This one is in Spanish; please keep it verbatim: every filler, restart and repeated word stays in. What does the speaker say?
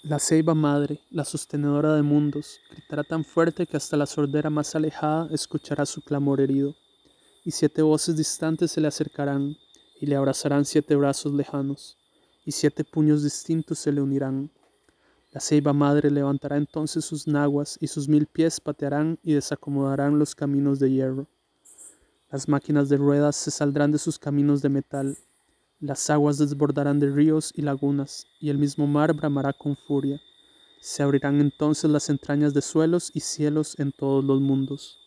La ceiba madre, la sostenedora de mundos, gritará tan fuerte que hasta la sordera más alejada escuchará su clamor herido, y siete voces distantes se le acercarán, y le abrazarán siete brazos lejanos, y siete puños distintos se le unirán. La ceiba madre levantará entonces sus naguas, y sus mil pies patearán y desacomodarán los caminos de hierro. Las máquinas de ruedas se saldrán de sus caminos de metal, las aguas desbordarán de ríos y lagunas, y el mismo mar bramará con furia. Se abrirán entonces las entrañas de suelos y cielos en todos los mundos.